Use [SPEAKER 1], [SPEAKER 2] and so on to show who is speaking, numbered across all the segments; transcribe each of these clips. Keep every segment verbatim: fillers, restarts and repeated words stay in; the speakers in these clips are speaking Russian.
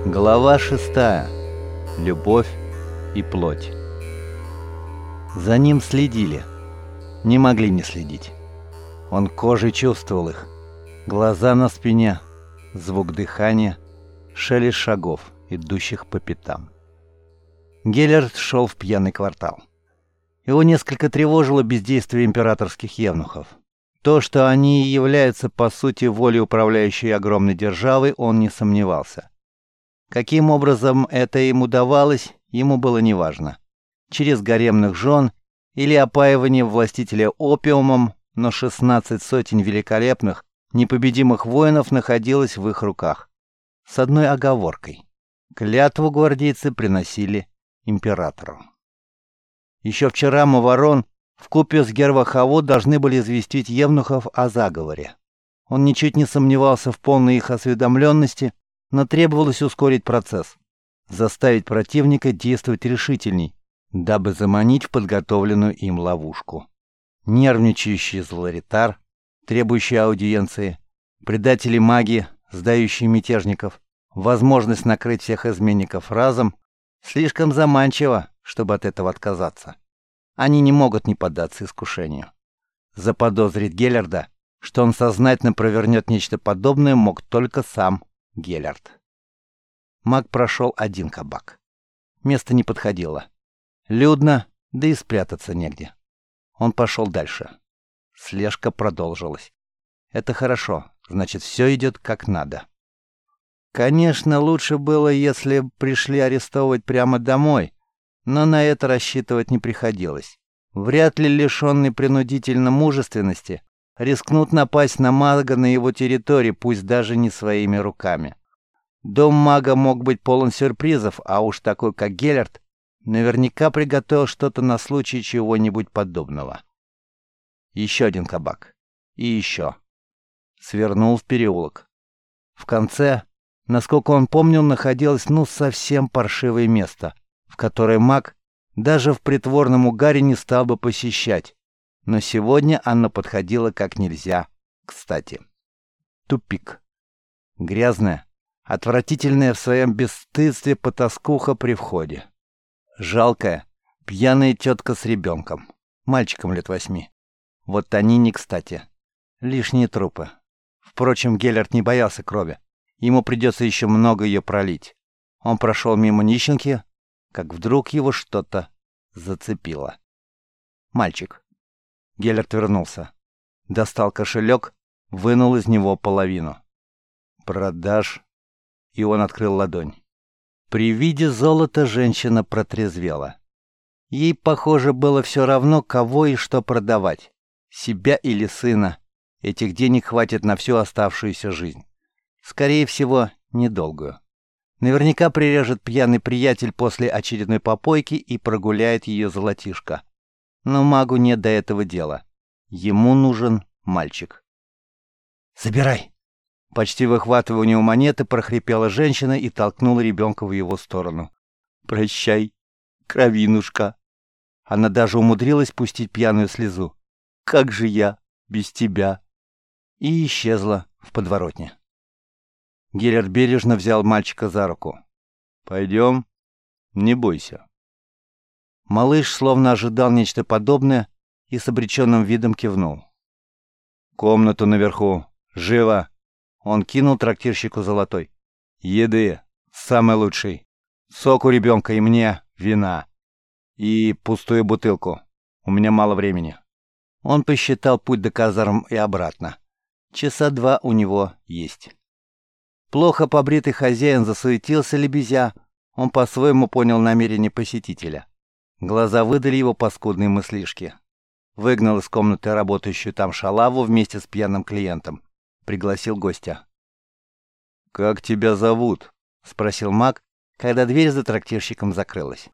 [SPEAKER 1] Глава шестая. Любовь и плоть. За ним следили. Не могли не следить. Он кожей чувствовал их. Глаза на спине, звук дыхания, шелест шагов, идущих по пятам. Геллерт шел в пьяный квартал. Его несколько тревожило бездействие императорских евнухов. То, что они и являются по сути волей управляющей огромной державой, он не сомневался. Каким образом это им удавалось, ему было неважно. Через гаремных жен или опаивание властителя опиумом, но шестнадцать сотен великолепных, непобедимых воинов находилось в их руках. С одной оговоркой. Клятву гвардейцы приносили императору. Еще вчера Маварон вкупе с Гервахаво должны были известить евнухов о заговоре. Он ничуть не сомневался в полной их осведомленности, но требовалось ускорить процесс, заставить противника действовать решительней, дабы заманить в подготовленную им ловушку. Нервничающий злоритар, требующий аудиенции, предатели магии, сдающие мятежников, возможность накрыть всех изменников разом, слишком заманчиво, чтобы от этого отказаться. Они не могут не поддаться искушению. Заподозрить Геллерда, что он сознательно провернет нечто подобное, мог только сам Геллерд. Маг прошел один кабак. Место не подходило. Людно, да и спрятаться негде. Он пошел дальше. Слежка продолжилась. Это хорошо, значит, все идет как надо. Конечно, лучше было, если пришли арестовывать прямо домой, но на это рассчитывать не приходилось. Вряд ли лишенный принудительно мужественности рискнут напасть на мага на его территории, пусть даже не своими руками. Дом мага мог быть полон сюрпризов, а уж такой, как Геллерт, наверняка приготовил что-то на случай чего-нибудь подобного. Еще один кабак. И еще. Свернул в переулок. В конце, насколько он помнил, находилось ну совсем паршивое место, в которое маг даже в притворном угаре не стал бы посещать. Но сегодня оно подходило как нельзя кстати. Тупик. Грязная, отвратительная в своем бесстыдстве потаскуха при входе. Жалкая, пьяная тетка с ребенком, мальчиком лет восьми. Вот они не кстати. Лишние трупы. Впрочем, Геллерт не боялся крови. Ему придется еще много ее пролить. Он прошел мимо нищенки, как вдруг его что-то зацепило. Мальчик. Геллерт вернулся. Достал кошелек, вынул из него половину. «Продашь?» И он открыл ладонь. При виде золота женщина протрезвела. Ей, похоже, было все равно, кого и что продавать. Себя или сына. Этих денег хватит на всю оставшуюся жизнь. Скорее всего, недолгую. Наверняка прирежет пьяный приятель после очередной попойки и прогуляет ее золотишко. Но магу нет до этого дела. Ему нужен мальчик. «Забирай!» Почти выхватывая у него монеты, прохрипела женщина и толкнула ребенка в его сторону. «Прощай, кровинушка!» Она даже умудрилась пустить пьяную слезу. «Как же я без тебя?» И исчезла в подворотне. Геллерт бережно взял мальчика за руку. «Пойдем, не бойся». Малыш словно ожидал нечто подобное и с обреченным видом кивнул. «Комнату наверху! Живо!» Он кинул трактирщику золотой. «Еды! Самый лучший! Сок у ребенка и мне вина! И пустую бутылку! У меня мало времени!» Он посчитал путь до казарм и обратно. Часа два у него есть. Плохо побритый хозяин засуетился лебезя. Он по-своему понял намерение посетителя. Глаза выдали его паскудные мыслишки. Выгнал из комнаты работающую там шалаву вместе с пьяным клиентом. Пригласил гостя. «Как тебя зовут?» — спросил маг, когда дверь за трактирщиком закрылась.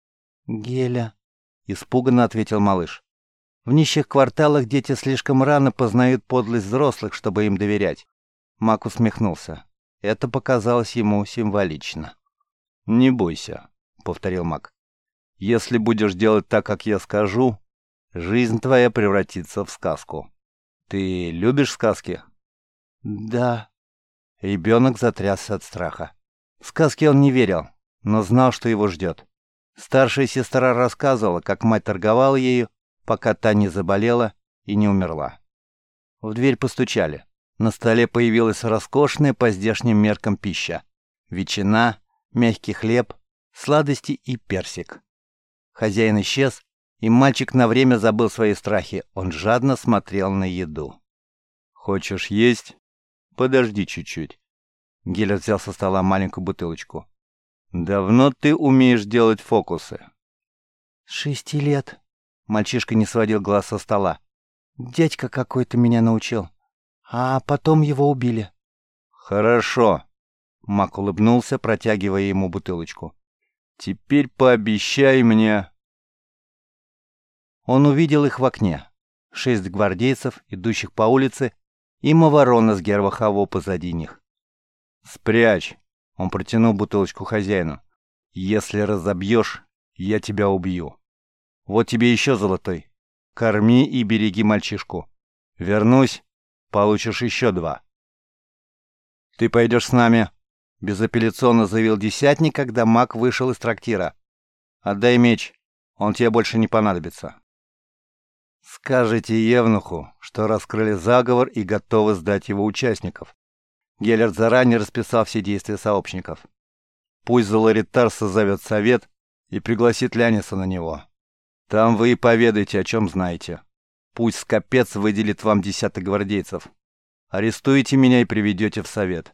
[SPEAKER 1] «Геля», — испуганно ответил малыш. В нищих кварталах дети слишком рано познают подлость взрослых, чтобы им доверять. Маг усмехнулся. Это показалось ему символично. «Не бойся», — повторил маг. «Если будешь делать так, как я скажу, жизнь твоя превратится в сказку. Ты любишь сказки?» «Да». Ребенок затрясся от страха. В сказки он не верил, но знал, что его ждет. Старшая сестра рассказывала, как мать торговала ею, пока та не заболела и не умерла. В дверь постучали. На столе появилась роскошная по здешним меркам пища. Ветчина, мягкий хлеб, сладости и персик. Хозяин исчез, и мальчик на время забыл свои страхи. Он жадно смотрел на еду. «Хочешь есть? Подожди чуть-чуть». Геллерт взял со стола маленькую бутылочку. «Давно ты умеешь делать фокусы?»
[SPEAKER 2] «С шести лет». Мальчишка не сводил глаз со стола. «Дядька какой-то меня научил. А потом его убили».
[SPEAKER 1] «Хорошо». Мак улыбнулся, протягивая ему бутылочку. «Теперь пообещай мне...» Он увидел их в окне. Шесть гвардейцев, идущих по улице, и Маварона с Гервахаво позади них. «Спрячь!» — он протянул бутылочку хозяину. «Если разобьешь, я тебя убью. Вот тебе еще золотой. Корми и береги мальчишку. Вернусь, получишь еще два». «Ты пойдешь с нами», — безапелляционно заявил десятник, когда Мак вышел из трактира. «Отдай меч, он тебе больше не понадобится». «Скажите Евнуху, что раскрыли заговор и готовы сдать его участников». Геллерт заранее расписал все действия сообщников. «Пусть Золоритар созовет совет и пригласит Ляниса на него. Там вы и поведаете, о чем знаете. Пусть Скопец выделит вам десяток гвардейцев. Арестуете меня и приведете в совет».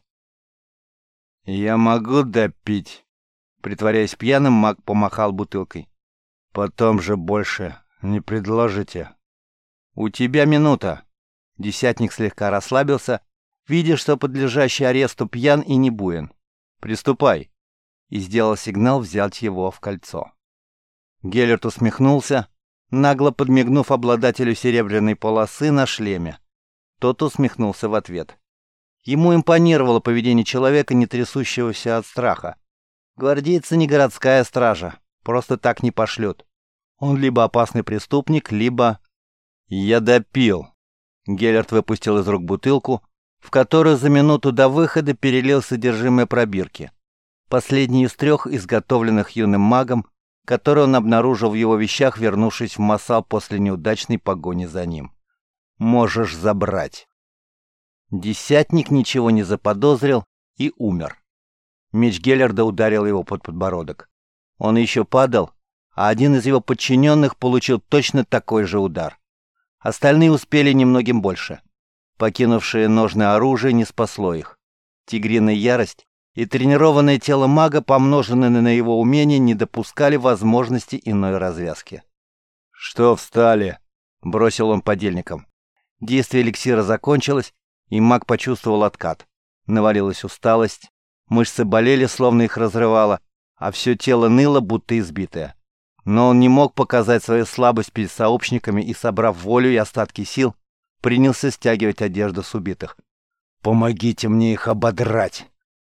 [SPEAKER 1] «Я могу допить?» Притворяясь пьяным, Мак помахал бутылкой. «Потом же больше не предложите». «У тебя минута». Десятник слегка расслабился, видя, что подлежащий аресту пьян и не буен. «Приступай», и сделал сигнал взять его в кольцо. Геллерт усмехнулся, нагло подмигнув обладателю серебряной полосы на шлеме. Тот усмехнулся в ответ. Ему импонировало поведение человека, не трясущегося от страха. Гвардейцы не городская стража, просто так не пошлют. Он либо опасный преступник, либо... «Я допил». Геллерт выпустил из рук бутылку, в которую за минуту до выхода перелил содержимое пробирки. Последний из трех, изготовленных юным магом, который он обнаружил в его вещах, вернувшись в Массал после неудачной погони за ним. «Можешь забрать». Десятник ничего не заподозрил и умер. Меч Геллерда ударил его под подбородок. Он еще падал, а один из его подчиненных получил точно такой же удар. Остальные успели немногим больше. Покинувшее ножное оружие не спасло их. Тигриная ярость и тренированное тело мага, помноженное на его умение, не допускали возможности иной развязки. «Что встали?» — бросил он подельникам. Действие эликсира закончилось, и маг почувствовал откат. Навалилась усталость, мышцы болели, словно их разрывало, а все тело ныло, будто избитое. Но он не мог показать свою слабость перед сообщниками и, собрав волю и остатки сил, принялся стягивать одежду с убитых. «Помогите мне их ободрать!»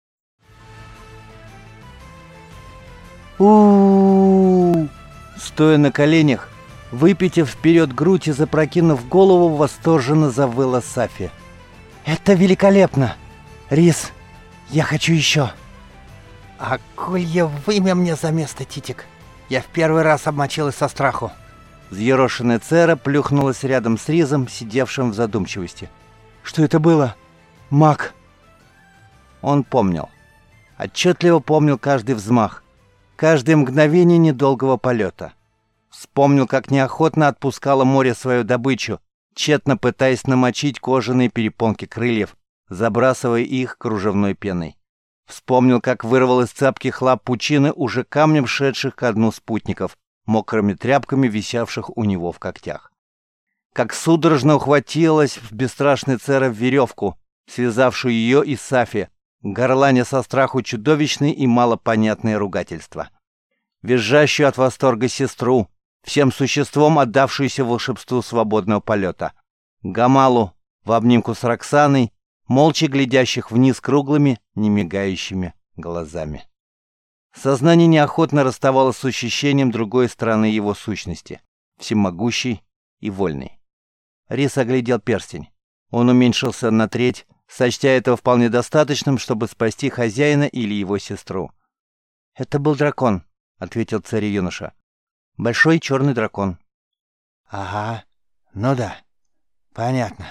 [SPEAKER 1] у Стоя на коленях, выпитив вперед грудь и запрокинув голову, восторженно завыла Сафи.
[SPEAKER 2] «Это великолепно! Рис, я хочу еще!»
[SPEAKER 3] «А колье вымя мне за место, Титик! Я в первый раз обмочилась со страху!»
[SPEAKER 1] Взъерошенная Цера плюхнулась рядом с Ризом, сидевшим в задумчивости.
[SPEAKER 2] «Что это было? Маг!»
[SPEAKER 1] Он помнил. Отчетливо помнил каждый взмах, каждое мгновение недолгого полета. Вспомнил, как неохотно отпускало море свою добычу, тщетно пытаясь намочить кожаные перепонки крыльев, забрасывая их кружевной пеной. Вспомнил, как вырвал из цепких лап пучины уже камнем шедших ко дну спутников, мокрыми тряпками, висевших у него в когтях. Как судорожно ухватилась в бесстрашной Цера в веревку, связавшую ее и Сафи, горланя со страху чудовищные и малопонятные ругательства. Визжащую от восторга сестру, всем существом отдавшуюся волшебству свободного полета. Гамалу в обнимку с Роксаной, молча глядящих вниз круглыми, немигающими глазами. Сознание неохотно расставалось с ощущением другой стороны его сущности, всемогущей и вольной. Рис оглядел перстень. Он уменьшился на треть, сочтя этого вполне достаточным, чтобы спасти хозяина или его сестру.
[SPEAKER 2] «Это был дракон», — ответил царь-юноша. «Большой черный дракон».
[SPEAKER 3] «Ага, ну да, понятно».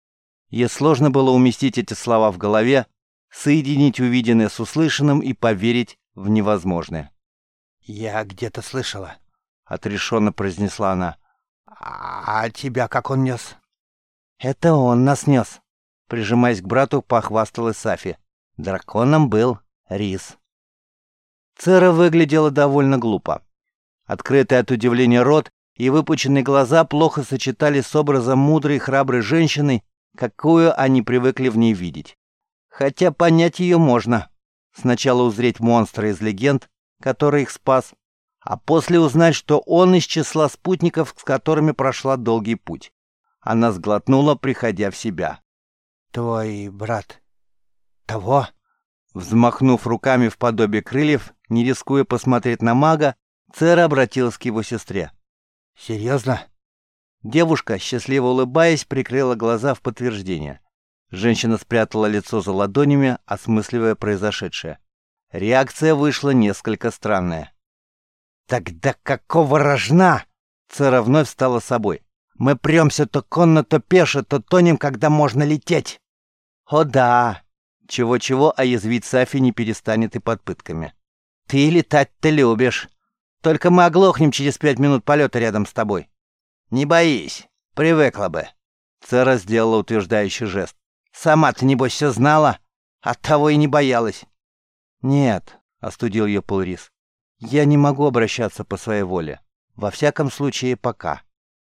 [SPEAKER 1] Ей сложно было уместить эти слова в голове, соединить увиденное с услышанным и поверить в невозможное.
[SPEAKER 3] «Я где-то слышала»,
[SPEAKER 1] — отрешенно произнесла она.
[SPEAKER 3] «А тебя как он нес?»
[SPEAKER 2] «Это он нас нес», — прижимаясь к брату, похвасталась Сафи. «Драконом был Рис».
[SPEAKER 1] Цера выглядела довольно глупо. Открытый от удивления рот и выпученные глаза плохо сочетались с образом мудрой и храброй женщины, какую они привыкли в ней видеть. Хотя понять ее можно. Сначала узреть монстра из легенд, который их спас, а после узнать, что он из числа спутников, с которыми прошла долгий путь. Она сглотнула, приходя в себя.
[SPEAKER 3] «Твой брат того?»
[SPEAKER 1] Взмахнув руками в подобие крыльев, не рискуя посмотреть на мага, Цера обратилась к его сестре.
[SPEAKER 3] «Серьезно?»
[SPEAKER 1] Девушка, счастливо улыбаясь, прикрыла глаза в подтверждение. Женщина спрятала лицо за ладонями, осмысливая произошедшее. Реакция вышла несколько странная.
[SPEAKER 3] «Тогда какого рожна?»
[SPEAKER 1] Цера вновь стала собой.
[SPEAKER 3] «Мы премся то конно, то пеше, то тонем, когда можно лететь».
[SPEAKER 1] «О да!» Чего-чего, а язвить Сафи не перестанет и под пытками. «Ты летать-то любишь. Только мы оглохнем через пять минут полета рядом с тобой». «Не боись, привыкла бы». Цера сделала утверждающий жест. «Сама-то, небось, все знала, оттого и не боялась».
[SPEAKER 2] «Нет», — остудил ее Полрис, — «я не могу обращаться по своей воле. Во всяком случае, пока».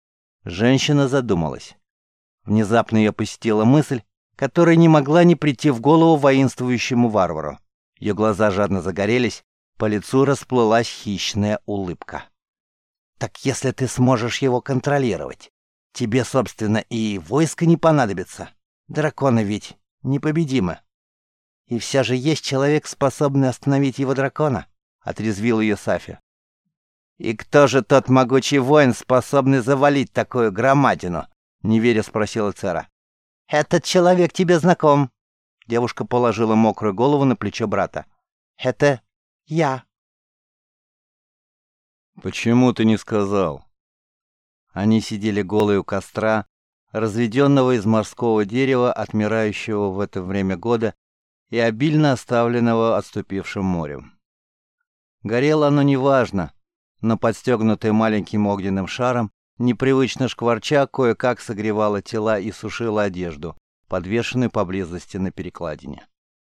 [SPEAKER 1] Женщина задумалась. Внезапно ее посетила мысль, которая не могла не прийти в голову воинствующему варвару. Ее глаза жадно загорелись, по лицу расплылась хищная улыбка.
[SPEAKER 3] «Так если ты сможешь его контролировать, тебе, собственно, и войско не понадобится. Драконы ведь непобедимы».
[SPEAKER 2] «И все же есть человек, способный остановить его дракона», — отрезвил ее Сафи.
[SPEAKER 1] «И кто же тот могучий воин, способный завалить такую громадину?» — неверя спросила Цера.
[SPEAKER 2] «Этот человек тебе знаком». Девушка положила мокрую голову на плечо брата. «Это я».
[SPEAKER 1] «Почему ты не сказал?» Они сидели голые у костра, разведенного из морского дерева, отмирающего в это время года и обильно оставленного отступившим морем. Горело оно неважно, но подстегнутое маленьким огненным шаром, непривычно шкварча, кое-как согревало тела и сушило одежду, подвешенную поблизости на перекладине.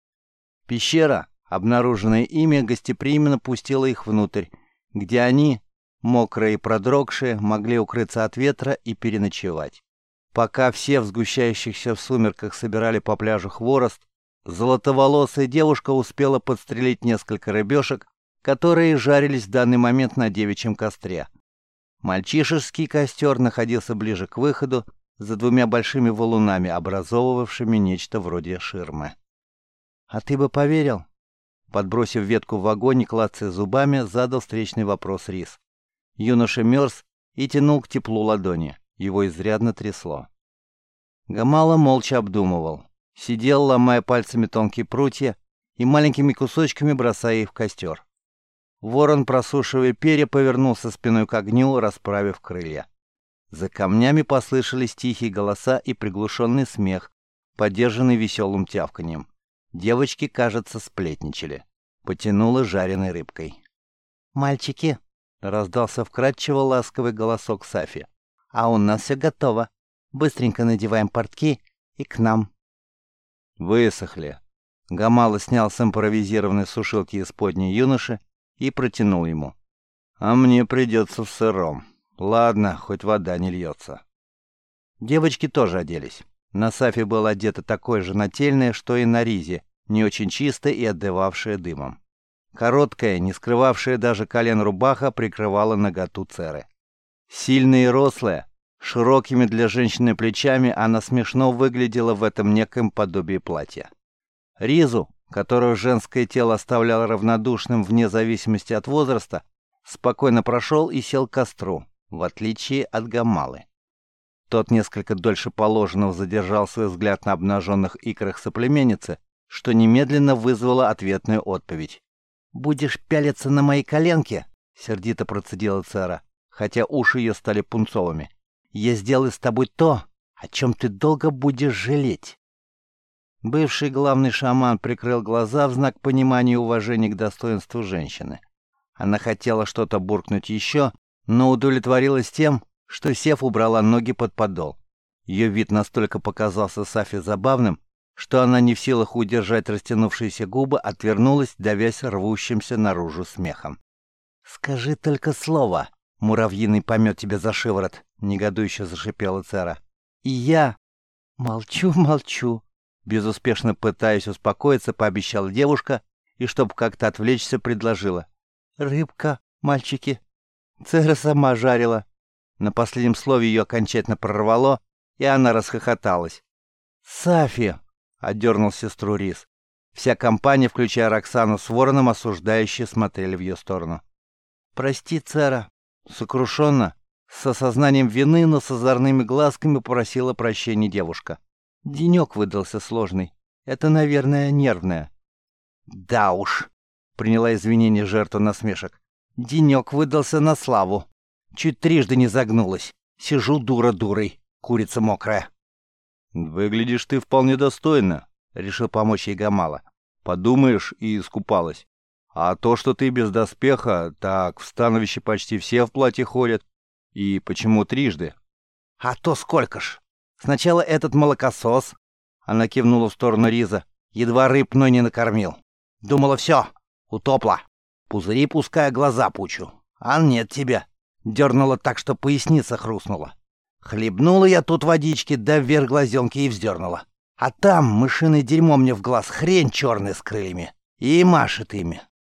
[SPEAKER 1] Пещера, обнаруженная ими, гостеприимно пустила их внутрь, где они, мокрые и продрогшие, могли укрыться от ветра и переночевать. Пока все в сгущающихся в сумерках собирали по пляжу хворост, золотоволосая девушка успела подстрелить несколько рыбешек, которые жарились в данный момент на девичьем костре. Мальчишеский костер находился ближе к выходу, за двумя большими валунами, образовывавшими нечто вроде ширмы.
[SPEAKER 2] «А ты бы поверил?» Подбросив ветку в огонь и клацая зубами, задал встречный вопрос Рис.
[SPEAKER 1] Юноша мерз и тянул к теплу ладони. Его изрядно трясло.
[SPEAKER 2] Гамала молча обдумывал. Сидел, ломая пальцами тонкие прутья и маленькими кусочками бросая их в костер. Ворон, просушивая перья, повернулся спиной к огню, расправив крылья. За камнями послышались тихие голоса и приглушенный смех, поддержанный веселым тявканьем. Девочки, кажется, сплетничали. Потянуло жареной рыбкой. «Мальчики!» — раздался вкрадчиво ласковый голосок Сафи. «А у нас все готово. Быстренько надеваем портки и к нам».
[SPEAKER 1] «Высохли». Гамала снял с импровизированной сушилки исподней юноши и протянул ему. «А мне придется в сыром. Ладно, хоть вода не льется».
[SPEAKER 2] Девочки тоже оделись. На Сафи было одето такое же нательное, что и на Ризе, не очень чистое и отдававшее дымом. Короткая, не скрывавшая даже колен рубаха, прикрывала наготу Церы. Сильная и рослая, широкими для женщины плечами, она смешно выглядела в этом неком подобии платья. Ризу, которую женское тело оставляло равнодушным вне зависимости от возраста, спокойно прошел и сел к костру, в отличие от Гамалы. Тот несколько дольше положенного задержал свой взгляд на обнаженных икрах соплеменницы, что немедленно вызвало ответную отповедь.
[SPEAKER 3] «Будешь пялиться на мои коленки?»
[SPEAKER 2] — сердито процедила Цера, хотя уши ее стали пунцовыми.
[SPEAKER 3] «Я сделаю с тобой то, о чем ты долго будешь жалеть».
[SPEAKER 2] Бывший главный шаман прикрыл глаза в знак понимания и уважения к достоинству женщины. Она хотела что-то буркнуть еще, но удовлетворилась тем, что, сев, убрала ноги под подол. Ее вид настолько показался Сафи забавным, что она, не в силах удержать растянувшиеся губы, отвернулась, давясь рвущимся наружу смехом.
[SPEAKER 3] «Скажи только слово, муравьиный помет тебе за шиворот»,
[SPEAKER 2] — негодующе зашипела Цера.
[SPEAKER 3] «И я молчу, молчу»,
[SPEAKER 2] — безуспешно пытаясь успокоиться, пообещала девушка и, чтобы как-то отвлечься, предложила.
[SPEAKER 3] «Рыбка, мальчики».
[SPEAKER 2] Цера сама жарила. На последнем слове ее окончательно прорвало, и она расхохоталась. «Сафи!» — одернул сестру Рис. Вся компания, включая Роксану с Вороном, осуждающе смотрели в ее сторону.
[SPEAKER 3] «Прости, Цера»,
[SPEAKER 2] — сокрушенно, с осознанием вины, но с озорными глазками просила прощения девушка. Денек выдался сложный. Это, наверное, нервное.
[SPEAKER 3] «Да уж»,
[SPEAKER 2] — приняла извинения жертва насмешек. «Денек выдался на славу. Чуть трижды не загнулась. Сижу дура дурой, курица мокрая». «Выглядишь ты вполне достойно», — решил помочь ей Гамала. «Подумаешь, и искупалась. А то, что ты без доспеха, так в становище почти все в платье ходят. И почему трижды?»
[SPEAKER 3] «А то сколько ж? Сначала этот молокосос», — она кивнула в сторону Риза, «едва рыб, но не накормил. Думала, все, утопла. Пузыри пуская, глаза пучу. А нет тебя. Дернула так, что поясница хрустнула. Хлебнула я тут водички, да вверх глазенки и вздернула. А там мышиное дерьмо мне в глаз, хрень черная с крыльями. И машет ими».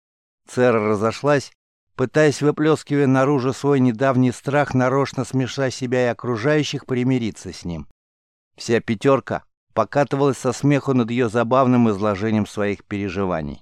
[SPEAKER 2] Цера разошлась, пытаясь, выплескивая наружу свой недавний страх, нарочно смеша себя и окружающих, примириться с ним. Вся пятерка покатывалась со смеху над ее забавным изложением своих переживаний.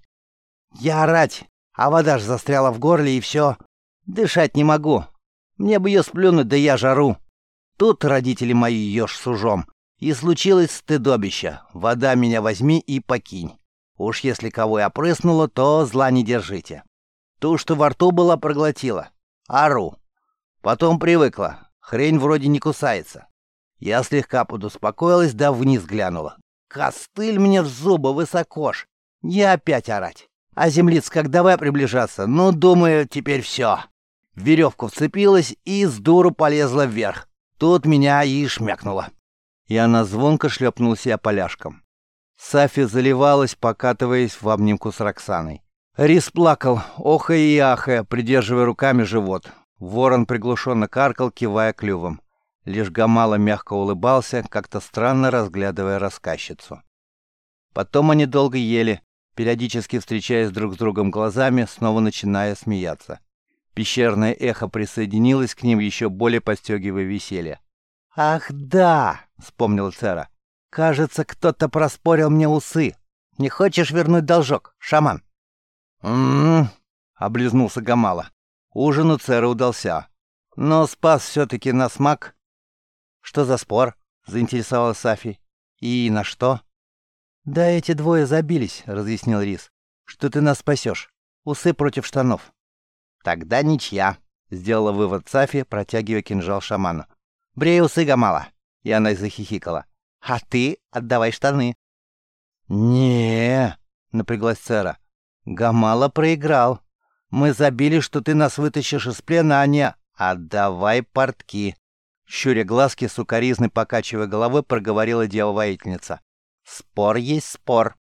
[SPEAKER 3] «Я орать, а вода ж застряла в горле, и все. Дышать не могу. Мне бы ее сплюнуть, да я жару. Тут родители мои ешь с ужом. И случилось стыдобище. Вода меня возьми и покинь. Уж если кого и опрыснула, то зла не держите. Ту, что во рту была, проглотила. Ору. Потом привыкла. Хрень вроде не кусается. Я слегка подуспокоилась, да вниз глянула. Костыль мне в зубы, высоко ж. Я опять орать. А землица как давай приближаться. Ну, думаю, теперь все. В веревку вцепилась и с дуру полезла вверх. Тут меня и шмякнуло.
[SPEAKER 2] И она звонко шлепнула себя поляшком. Сафи заливалась, покатываясь в обнимку с Роксаной. Рис плакал, охая и ахая, придерживая руками живот. Ворон приглушенно каркал, кивая клювом. Лишь Гамала мягко улыбался, как-то странно разглядывая рассказчицу. Потом они долго ели, периодически встречаясь друг с другом глазами, снова начиная смеяться. Пещерное эхо присоединилось к ним, еще более подстегивая веселье.
[SPEAKER 3] «Ах да!» — вспомнил Цера. «Кажется, кто-то проспорил мне усы. Не хочешь вернуть должок, шаман?»
[SPEAKER 2] «М-м-м», облизнулся Гамала. Ужин у Цера удался. Но спас все-таки на смак.
[SPEAKER 3] «Что за спор?» — заинтересовалась Сафи. «И на что?» «Да эти двое забились», — разъяснил Рис. «Что ты нас спасешь? Усы против штанов».
[SPEAKER 2] «Тогда ничья», — сделала вывод Сафи, протягивая кинжал шаману.
[SPEAKER 3] «Брей усы, Гамала!»
[SPEAKER 2] И она захихикала.
[SPEAKER 3] «А ты отдавай штаны».
[SPEAKER 2] «Не-е-е», напряглась Цера. «Гамала проиграл. Мы забили, что ты нас вытащишь из плена, а не... Отдавай портки». Щуря глазки, сукоризной покачивая головой, проговорила дева-воительница. «Спор есть спор».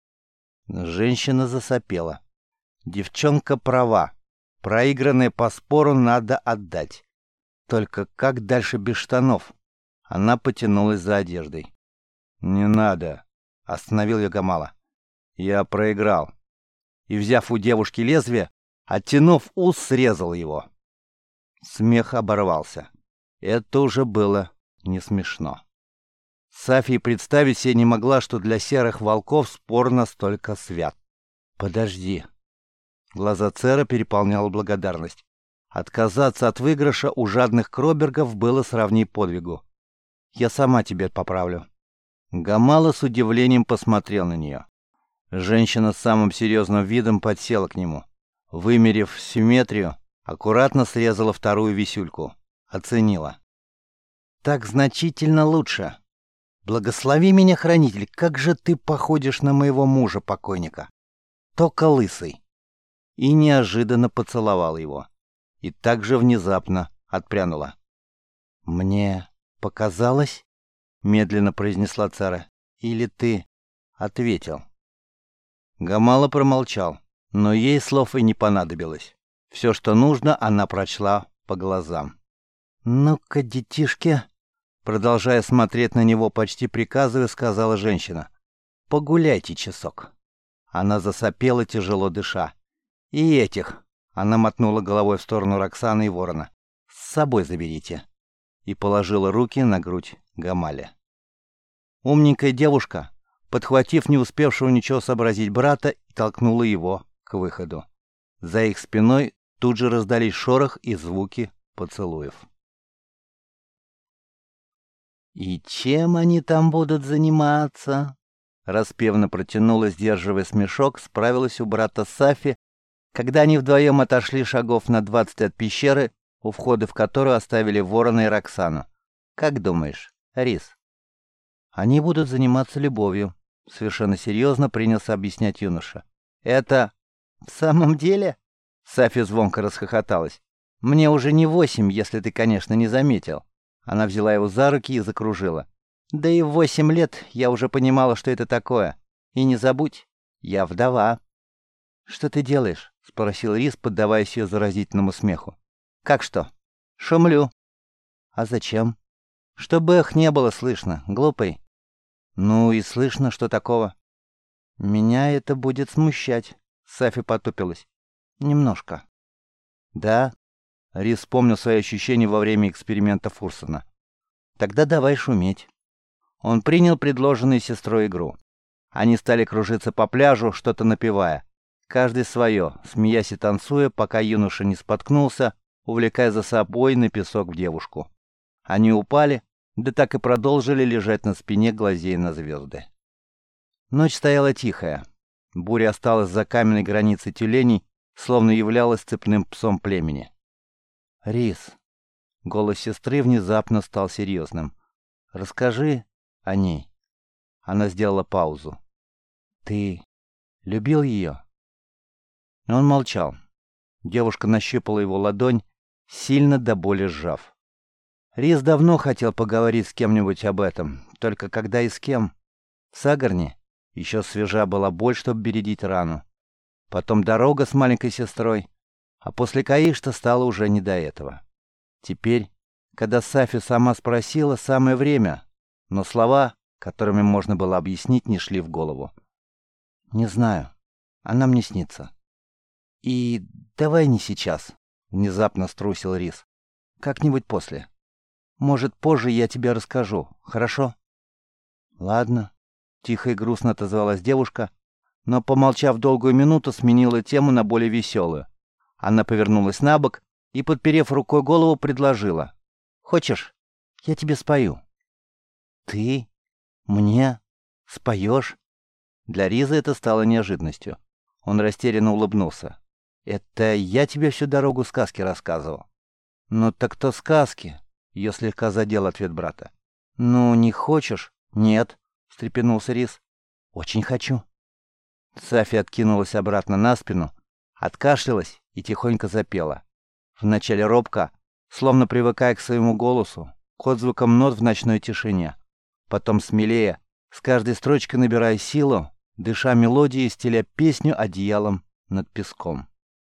[SPEAKER 2] Женщина засопела. Девчонка права. Проигранное по спору надо отдать. Только как дальше без штанов? Она потянулась за одеждой. «Не надо», — остановил ее Гамала. «Я проиграл». И, взяв у девушки лезвие, оттянув ус, срезал его. Смех оборвался. Это уже было не смешно. Сафи представить себе не могла, что для серых волков спор настолько свят. «Подожди». Глаза Цера переполняла благодарность. Отказаться от выигрыша у жадных Кробергов было сравнить подвигу. Я сама тебе поправлю». Гамала с удивлением посмотрел на нее. Женщина с самым серьезным видом подсела к нему. Вымерив симметрию, аккуратно срезала вторую висюльку. Оценила. «Так значительно лучше. Благослови меня, хранитель, как же ты походишь на моего мужа-покойника. Только лысый». И неожиданно поцеловал его. И так же внезапно отпрянула. «Мне показалось?» — медленно произнесла Цара. «Или ты ответил?» Гамала промолчал, но ей слов и не понадобилось. Все, что нужно, она прочла по глазам. «Ну-ка, детишки!» Продолжая смотреть на него, почти приказывая, сказала женщина. «Погуляйте часок». Она засопела, тяжело дыша. «И этих!» — она мотнула головой в сторону Роксаны и Ворона. «С собой заберите». И положила руки на грудь Гамале. Умненькая девушка, подхватив не успевшего ничего сообразить брата, толкнула его к выходу. За их спиной тут же раздались шорох и звуки поцелуев. «И чем они там будут заниматься?» Распевно протянула, сдерживая смешок, справилась у брата Сафи, когда они вдвоем отошли шагов на двадцать от пещеры, у входа в которую оставили Ворона и Роксану. «Как думаешь, Рис?» «Они будут заниматься любовью», — совершенно серьезно принялся объяснять юноша. «Это в самом деле?» Сафи звонко расхохоталась. «Мне уже не восемь, если ты, конечно, не заметил». Она взяла его за руки и закружила. «Да и в восемь лет я уже понимала, что это такое. И не забудь, я вдова». «Что ты делаешь?» — спросил Рис, поддаваясь ее заразительному смеху. «Как что?» «Шумлю». «А зачем?» «Чтобы их не было слышно, глупый». «Ну и слышно, что такого?» «Меня это будет смущать», — Сафи потупилась. «Немножко». «Да?» — Рис вспомнил свои ощущения во время эксперимента Фурсона. «Тогда давай шуметь». Он принял предложенную сестрой игру. Они стали кружиться по пляжу, что-то напевая. Каждый свое, смеясь и танцуя, пока юноша не споткнулся, увлекая за собой на песок в девушку. Они упали, да так и продолжили лежать на спине, глазея на звезды. Ночь стояла тихая. Буря осталась за каменной границей тюленей, словно являлась цепным псом племени. «Рис», — голос сестры внезапно стал серьезным, — «расскажи о ней». Она сделала паузу. «Ты любил ее?» Он молчал. Девушка нащупала его ладонь, сильно до боли сжав. Рис давно хотел поговорить с кем-нибудь об этом, только когда и с кем? В Сагарне еще свежа была боль, чтобы бередить рану. Потом дорога с маленькой сестрой, а после Каишта стало уже не до этого. Теперь, когда Сафи сама спросила, самое время, но слова, которыми можно было объяснить, не шли в голову. «Не знаю. Она мне снится». «И давай не сейчас», — внезапно струсил Рис. «Как-нибудь после. Может, позже я тебе расскажу, хорошо?» «Ладно», — тихо и грустно отозвалась девушка, но, помолчав долгую минуту, сменила тему на более веселую. Она повернулась на бок и, подперев рукой голову, предложила. «Хочешь, я тебе спою?» «Ты? Мне? Споешь?» Для Риза это стало неожиданностью. Он растерянно улыбнулся. «Это я тебе всю дорогу сказки рассказывал». «Ну так то сказки», — ее слегка задел ответ брата. «Ну, не хочешь?» «Нет», — встрепенулся Риз. «Очень хочу». Сафи откинулась обратно на спину, откашлялась и тихонько запела. Вначале робко, словно привыкая к своему голосу, к отзвукам нот в ночной тишине. Потом смелее, с каждой строчкой набирая силу, дыша мелодией и стеля песню одеялом над песком.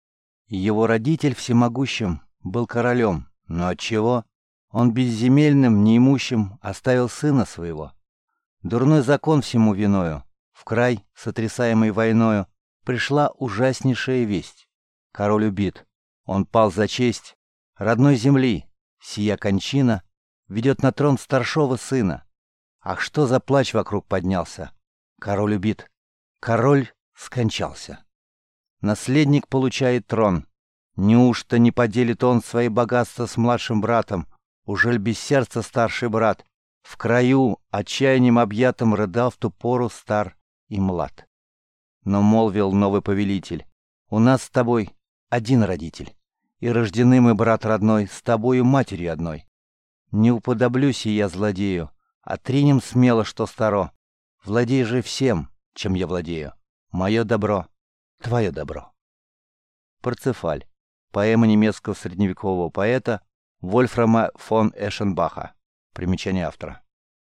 [SPEAKER 2] Его родитель всемогущим был королем, но отчего? Он безземельным, неимущим оставил сына своего. Дурной закон всему виною, в край, сотрясаемый войною, пришла ужаснейшая весть. Король убит, он пал за честь родной земли, сия кончина ведет на трон старшего сына. Ах, что за плач вокруг поднялся! Король убит, король скончался. Наследник получает трон. Неужто не поделит он свои богатства с младшим братом? Ужель без сердца старший брат В краю, отчаянием объятым, рыдал в ту пору стар и млад. Но молвил новый повелитель: «У нас с тобой один родитель, и рождены мы, брат родной, с тобою матерью одной. Не уподоблюсь я злодею, отринем смело, что старо. Владей же всем, чем я владею. Мое добро, твое добро». Парцефаль. Поэма немецкого средневекового поэта Вольфрама фон Эшенбаха. Примечание автора.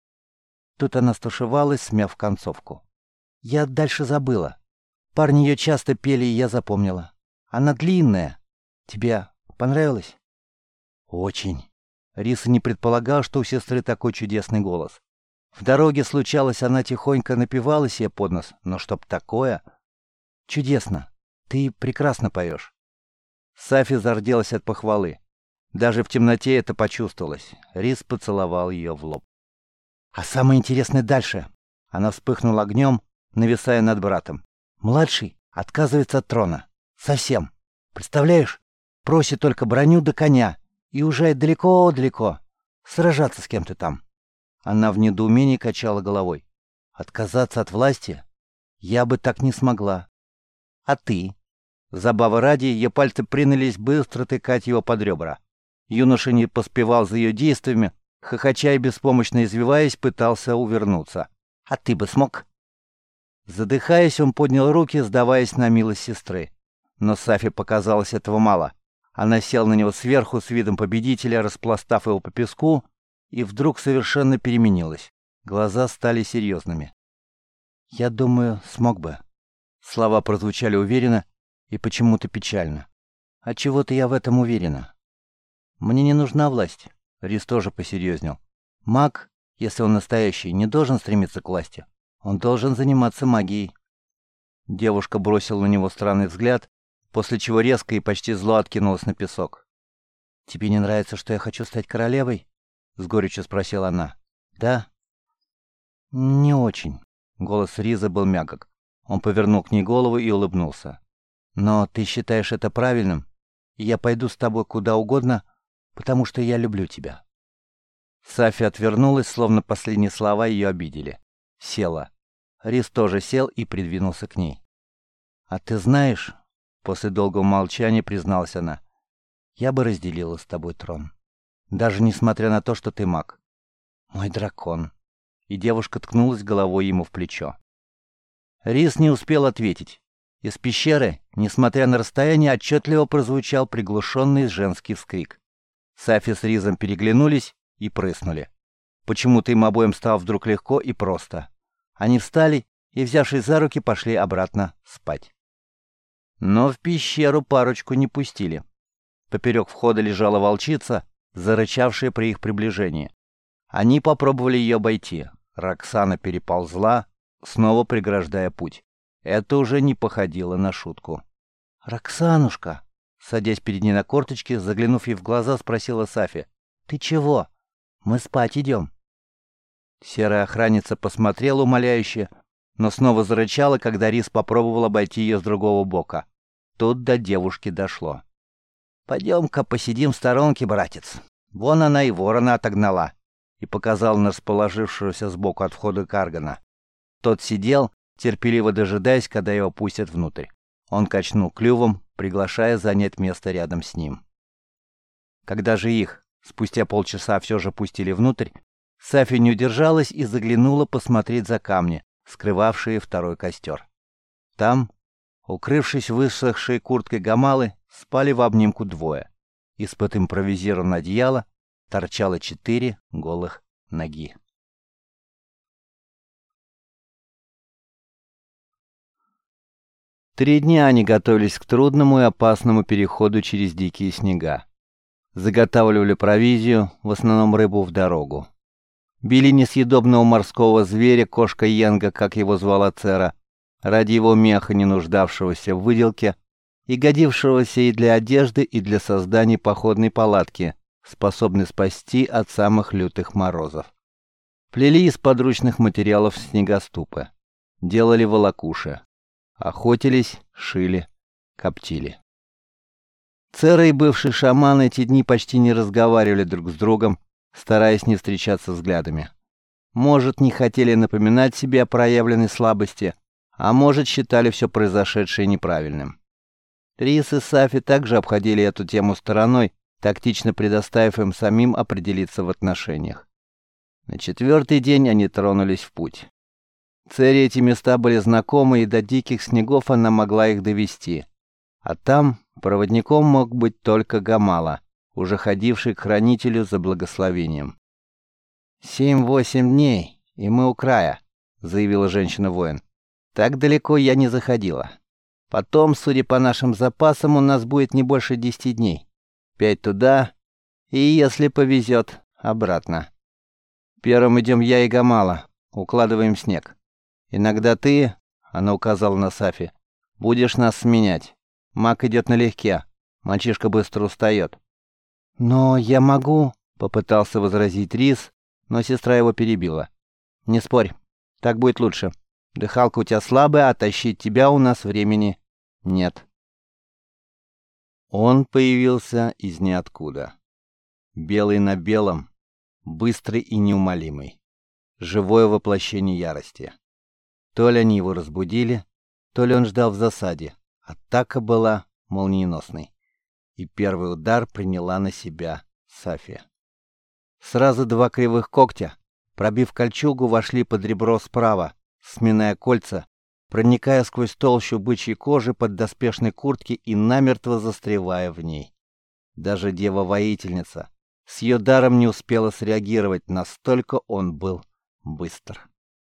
[SPEAKER 2] Тут она стушевалась, смяв концовку. «Я дальше забыла. Парни ее часто пели, и я запомнила. Она длинная. Тебе понравилось?» «Очень». Риса не предполагал, что у сестры такой чудесный голос. В дороге, случалось, она тихонько напевала себе под нос, но чтоб такое... «Чудесно. Ты прекрасно поешь». Сафи зарделась от похвалы. Даже в темноте это почувствовалось. Рис поцеловал ее в лоб. «А самое интересное дальше». Она вспыхнула огнем, нависая над братом. «Младший отказывается от трона. Совсем. Представляешь? Просит только броню до коня и уезжает далеко-далеко. Сражаться с кем-то там». Она в недоумении качала головой. «Отказаться от власти? Я бы так не смогла. А ты?» Забавы ради, ее пальцы принялись быстро тыкать его под ребра. Юноша не поспевал за ее действиями, хохоча и беспомощно извиваясь, пытался увернуться. «А ты бы смог?» Задыхаясь, он поднял руки, сдаваясь на милость сестры. Но Сафи показалось этого мало. Она села на него сверху с видом победителя, распластав его по песку, и вдруг совершенно переменилась. Глаза стали серьезными. «Я думаю, смог бы». Слова прозвучали уверенно и почему-то печально. «Отчего-то я в этом уверена. Мне не нужна власть». Рис тоже посерьезнел. «Маг, если он настоящий, не должен стремиться к власти. Он должен заниматься магией». Девушка бросила на него странный взгляд, после чего резко и почти зло откинулась на песок. «Тебе не нравится, что я хочу стать королевой?» — с горечью спросила она. «Да?» «Не очень». Голос Риза был мягок. Он повернул к ней голову и улыбнулся. «Но ты считаешь это правильным, и я пойду с тобой куда угодно, потому что я люблю тебя». Сафи отвернулась, словно последние слова ее обидели. Села. Рис тоже сел и придвинулся к ней. «А ты знаешь...» — после долгого молчания призналась она. «Я бы разделила с тобой трон. Даже несмотря на то, что ты маг. Мой дракон». И девушка ткнулась головой ему в плечо. Рис не успел ответить. Из пещеры, несмотря на расстояние, отчетливо прозвучал приглушенный женский вскрик. Сафи с Ризом переглянулись и прыснули. Почему-то им обоим стало вдруг легко и просто. Они встали и, взявшись за руки, пошли обратно спать. Но в пещеру парочку не пустили. Поперек входа лежала волчица, зарычавшая при их приближении. Они попробовали ее обойти. Роксана переползла, снова преграждая путь. Это уже не походило на шутку. «Роксанушка!» Садясь перед ней на корточки, заглянув ей в глаза, спросила Сафи. «Ты чего? Мы спать идем». Серая охранница посмотрела умоляюще, но снова зарычала, когда Рис попробовал обойти ее с другого бока. Тут до девушки дошло. «Пойдем-ка посидим в сторонке, братец. Вон она и ворона отогнала», и показал на расположившегося сбоку от входа Каргана. Тот сидел, терпеливо дожидаясь, когда его пустят внутрь. Он качнул клювом, приглашая занять место рядом с ним. Когда же их, спустя полчаса, все же пустили внутрь, Сафи не удержалась и заглянула посмотреть за камни, скрывавшие второй костер. Там, укрывшись высохшей курткой гамалы, спали в обнимку двое. Из-под импровизированного одеяла торчало четыре голых ноги. Три дня они готовились к трудному и опасному переходу через дикие снега. Заготавливали провизию, в основном рыбу, в дорогу. Били несъедобного морского зверя, кошка Йенга, как его звала Цера, ради его меха, не нуждавшегося в выделке, и годившегося и для одежды, и для создания походной палатки, способной спасти от самых лютых морозов. Плели из подручных материалов снегоступы, делали волокуши. Охотились, шили, коптили. Цера и бывший шаман эти дни почти не разговаривали друг с другом, стараясь не встречаться взглядами. Может, не хотели напоминать себе о проявленной слабости, а может, считали все произошедшее неправильным. Рис и Сафи также обходили эту тему стороной, тактично предоставив им самим определиться в отношениях. На четвертый день они тронулись в путь. Цере эти места были знакомы, и до диких снегов она могла их довести. А там проводником мог быть только Гамала, уже ходивший к хранителю за благословением. «Семь-восемь дней, и мы у края», — заявила женщина-воин. «Так далеко я не заходила. Потом, судя по нашим запасам, у нас будет не больше десяти дней. Пять туда, и, если повезет, обратно. Первым идем я и Гамала, укладываем снег. Иногда ты, — она указала на Сафи, — будешь нас сменять. Маг идет налегке, мальчишка быстро устает». «Но я могу», — попытался возразить Рис, но сестра его перебила. «Не спорь, так будет лучше. Дыхалка у тебя слабая, а тащить тебя у нас времени нет». Он появился из ниоткуда. Белый на белом, быстрый и неумолимый. Живое воплощение ярости. То ли они его разбудили, то ли он ждал в засаде. Атака была молниеносной. И первый удар приняла на себя Сафи. Сразу два кривых когтя, пробив кольчугу, вошли под ребро справа, сминая кольца, проникая сквозь толщу бычьей кожи под доспешной куртки и намертво застревая в ней. Даже дева-воительница с ее даром не успела среагировать, настолько он был быстр.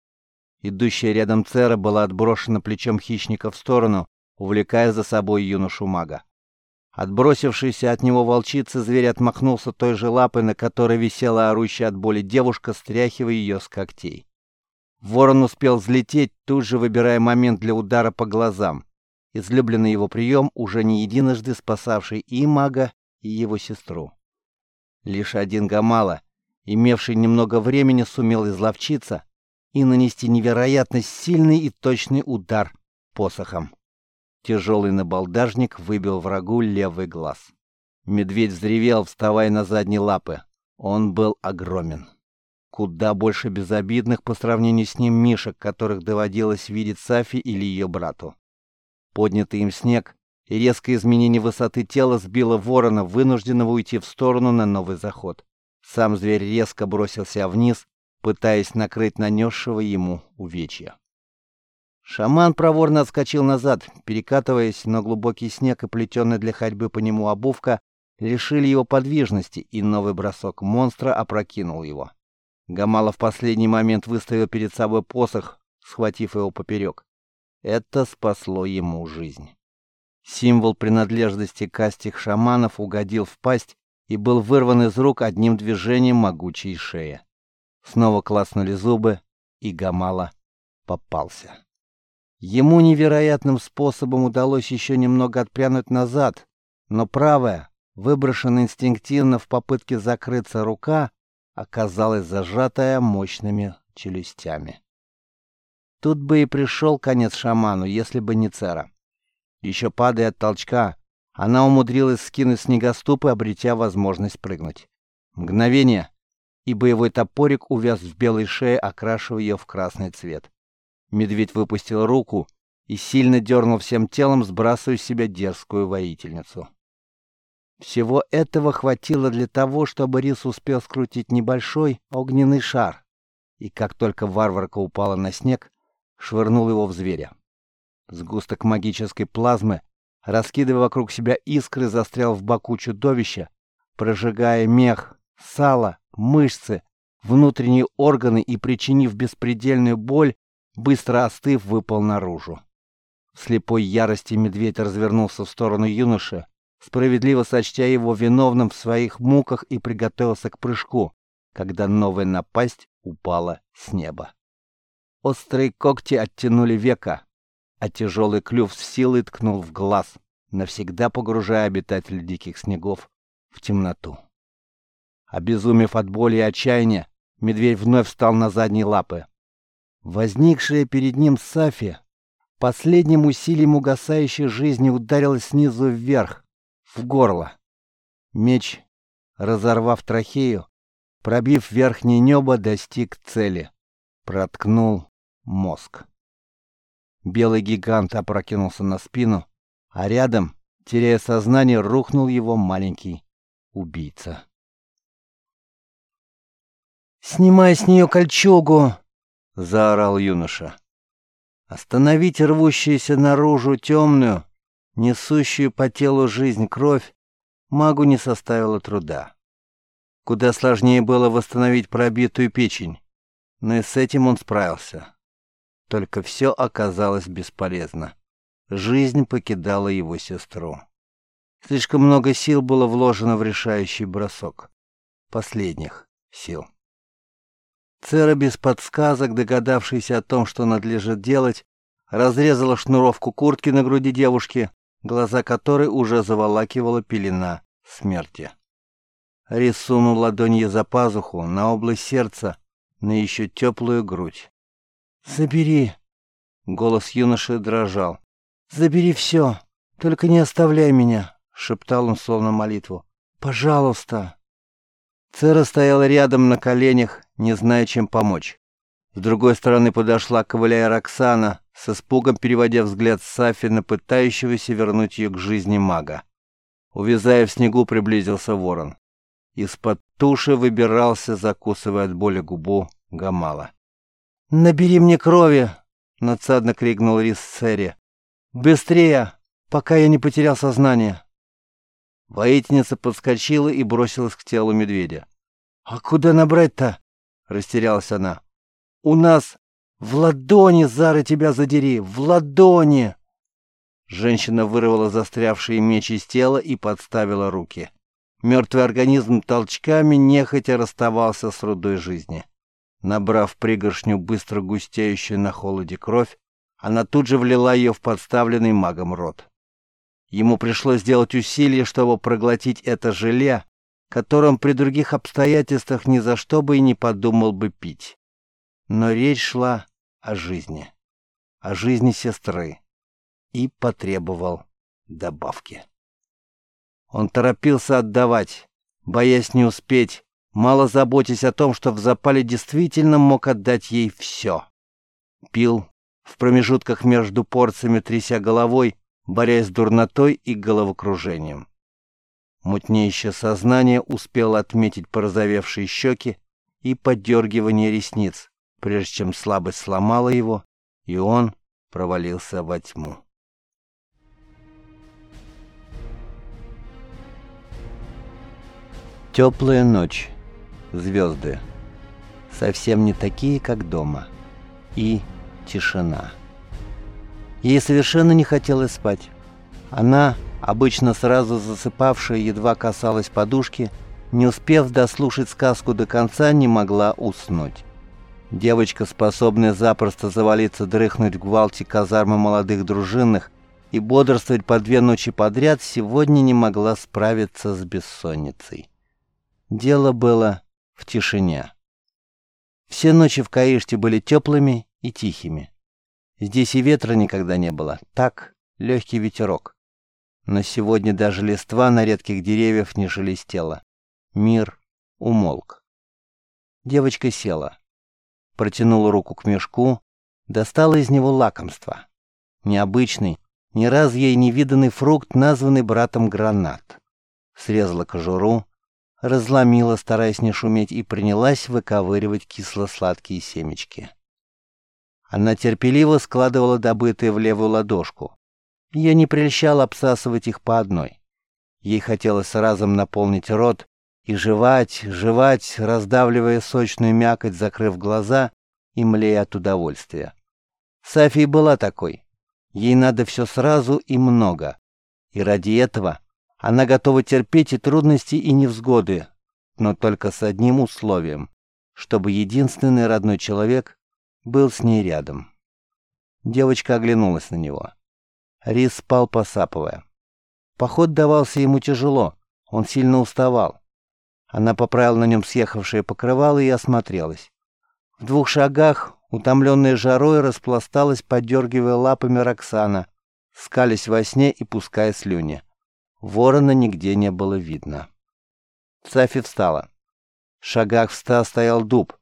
[SPEAKER 2] Идущая рядом Цера была отброшена плечом хищника в сторону, увлекая за собой юношу-мага. Отбросившийся от него волчица, зверь отмахнулся той же лапой, на которой висела орущая от боли девушка, стряхивая ее с когтей. Ворон успел взлететь, тут же выбирая момент для удара по глазам. Излюбленный его прием, уже не единожды спасавший и мага, и его сестру. Лишь один Гамала, имевший немного времени, сумел изловчиться и нанести невероятно сильный и точный удар посохом. Тяжелый набалдажник выбил врагу левый глаз. Медведь взревел, вставая на задние лапы. Он был огромен. Куда больше безобидных по сравнению с ним мишек, которых доводилось видеть Сафи или ее брату. Поднятый им снег и резкое изменение высоты тела сбило ворона, вынужденного уйти в сторону на новый заход. Сам зверь резко бросился вниз, пытаясь накрыть нанесшего ему увечья. Шаман проворно отскочил назад, перекатываясь, но глубокий снег и плетеная для ходьбы по нему обувка лишили его подвижности, и новый бросок монстра опрокинул его. Гамала в последний момент выставил перед собой посох, схватив его поперек. Это спасло ему жизнь. Символ принадлежности кастих шаманов угодил в пасть и был вырван из рук одним движением могучей шеи. Снова клацнули зубы, и Гамала попался. Ему невероятным способом удалось еще немного отпрянуть назад, но правая, выброшенная инстинктивно в попытке закрыться рука, оказалась зажатая мощными челюстями. Тут бы и пришел конец шаману, если бы не Цера. Еще падая от толчка, она умудрилась скинуть снегоступ и обретя возможность прыгнуть. Мгновение, и боевой топорик увяз в белой шее, окрашивая ее в красный цвет. Медведь выпустил руку и сильно дернул всем телом, сбрасывая с себя дерзкую воительницу. Всего этого хватило для того, чтобы Рис успел скрутить небольшой огненный шар, и как только варварка упала на снег, швырнул его в зверя. Сгусток магической плазмы, раскидывая вокруг себя искры, застрял в боку чудовища, прожигая мех, сало, мышцы, внутренние органы и, причинив беспредельную боль, быстро остыв, выпал наружу. В слепой ярости медведь развернулся в сторону юноши, справедливо сочтя его виновным в своих муках, и приготовился к прыжку, когда новая напасть упала с неба. Острые когти оттянули века, а тяжелый клюв с силой ткнул в глаз, навсегда погружая обитателей диких снегов в темноту. Обезумев от боли и отчаяния, медведь вновь встал на задние лапы. Возникшая перед ним Сафи последним усилием угасающей жизни ударилась снизу вверх, в горло. Меч, разорвав трахею, пробив верхнее небо, достиг цели, проткнул мозг. Белый гигант опрокинулся на спину, а рядом, теряя сознание, рухнул его маленький убийца.
[SPEAKER 3] «Снимай с нее кольчугу!»
[SPEAKER 2] — заорал юноша. Остановить рвущуюся наружу темную, несущую по телу жизнь кровь, магу не составило труда. Куда сложнее было восстановить пробитую печень, но и с этим он справился. Только все оказалось бесполезно. Жизнь покидала его сестру. Слишком много сил было вложено в решающий бросок. Последних сил. Цера без подсказок, догадавшийся о том, что надлежит делать, разрезала шнуровку куртки на груди девушки, глаза которой уже заволакивала пелена смерти. Рис сунул ладонь ей за пазуху, на область сердца, на еще теплую грудь.
[SPEAKER 3] «Забери!»
[SPEAKER 2] — голос юноши дрожал.
[SPEAKER 3] «Забери все, только не оставляй меня!» — шептал он словно молитву. «Пожалуйста!»
[SPEAKER 2] Цера стояла рядом на коленях, не зная, чем помочь. С другой стороны подошла, ковыляя, Роксана, с испугом переводя взгляд Сафи на пытающегося вернуть ее к жизни мага. Увязая в снегу, приблизился ворон. Из-под туши выбирался, закусывая от боли губу, Гамала.
[SPEAKER 3] «Набери мне крови!»
[SPEAKER 2] — надсадно крикнул Рис Цере.
[SPEAKER 3] «Быстрее, пока я не потерял сознание!»
[SPEAKER 2] Воительница подскочила и бросилась к телу медведя.
[SPEAKER 3] «А куда набрать-то?»
[SPEAKER 2] — растерялась она.
[SPEAKER 3] «У нас в ладони, Зара, тебя задери, в ладони!»
[SPEAKER 2] Женщина вырвала застрявший меч из тела и подставила руки. Мертвый организм толчками нехотя расставался с рудой жизни. Набрав пригоршню быстро густеющую на холоде кровь, она тут же влила ее в подставленный магом рот. Ему пришлось сделать усилие, чтобы проглотить это желе, которым при других обстоятельствах ни за что бы и не подумал бы пить. Но речь шла о жизни, о жизни сестры, и потребовал добавки. Он торопился отдавать, боясь не успеть, мало заботясь о том, что в запале действительно мог отдать ей все. Пил, в промежутках между порциями тряся головой, борясь с дурнотой и головокружением. Мутнеющее сознание успело отметить порозовевшие щеки и подергивание ресниц, прежде чем слабость сломала его, и он провалился во тьму. Теплая ночь, звезды, совсем не такие, как дома, и тишина. Ей совершенно не хотелось спать. Она, обычно сразу засыпавшая, едва касалась подушки, не успев дослушать сказку до конца, не могла уснуть. Девочка, способная запросто завалиться дрыхнуть в гвалте казармы молодых дружинных и бодрствовать по две ночи подряд, сегодня не могла справиться с бессонницей. Дело было в тишине. Все ночи в Каиште были теплыми и тихими. Здесь и ветра никогда не было, так, легкий ветерок. Но сегодня даже листва на редких деревьях не шелестела. Мир умолк. Девочка села, протянула руку к мешку, достала из него лакомство. Необычный, ни раз ей не виданный фрукт, названный братом гранат. Срезала кожуру, разломила, стараясь не шуметь, и принялась выковыривать кисло-сладкие семечки. Она терпеливо складывала добытые в левую ладошку. Ее не прельщало обсасывать их по одной. Ей хотелось разом наполнить рот и жевать, жевать, раздавливая сочную мякоть, закрыв глаза и млея от удовольствия. Сафия была такой. Ей надо все сразу и много. И ради этого она готова терпеть и трудности, и невзгоды, но только с одним условием, чтобы единственный родной человек был с ней рядом. Девочка оглянулась на него. Рис спал, посапывая. Поход давался ему тяжело, он сильно уставал. Она поправила на нем съехавшее покрывало и осмотрелась. В двух шагах, утомленная жарой, распласталась, подергивая лапами Роксана, скалясь во сне и пуская слюни. Ворона нигде не было видно. Сафи встала. В шагах в ста стоял дуб.